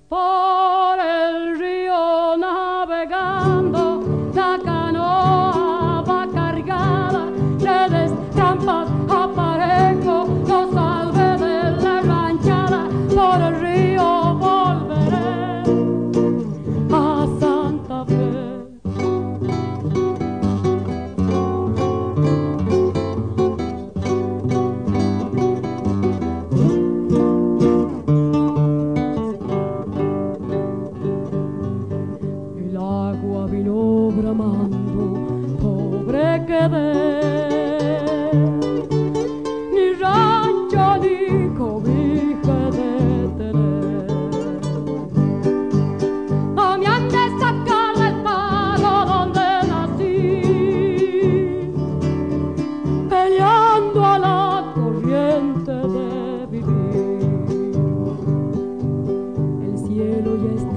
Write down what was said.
por el río navegando, la canoa va cargada, redes, trampas, aparejo, no salve de la ranchada, por el río volveré a Santa Fe. El agua vino bramando, pobre quedé, ni rancho ni cobija de tener. No me han de sacar del palo donde nací, peleando a la corriente de vivir. El cielo ya está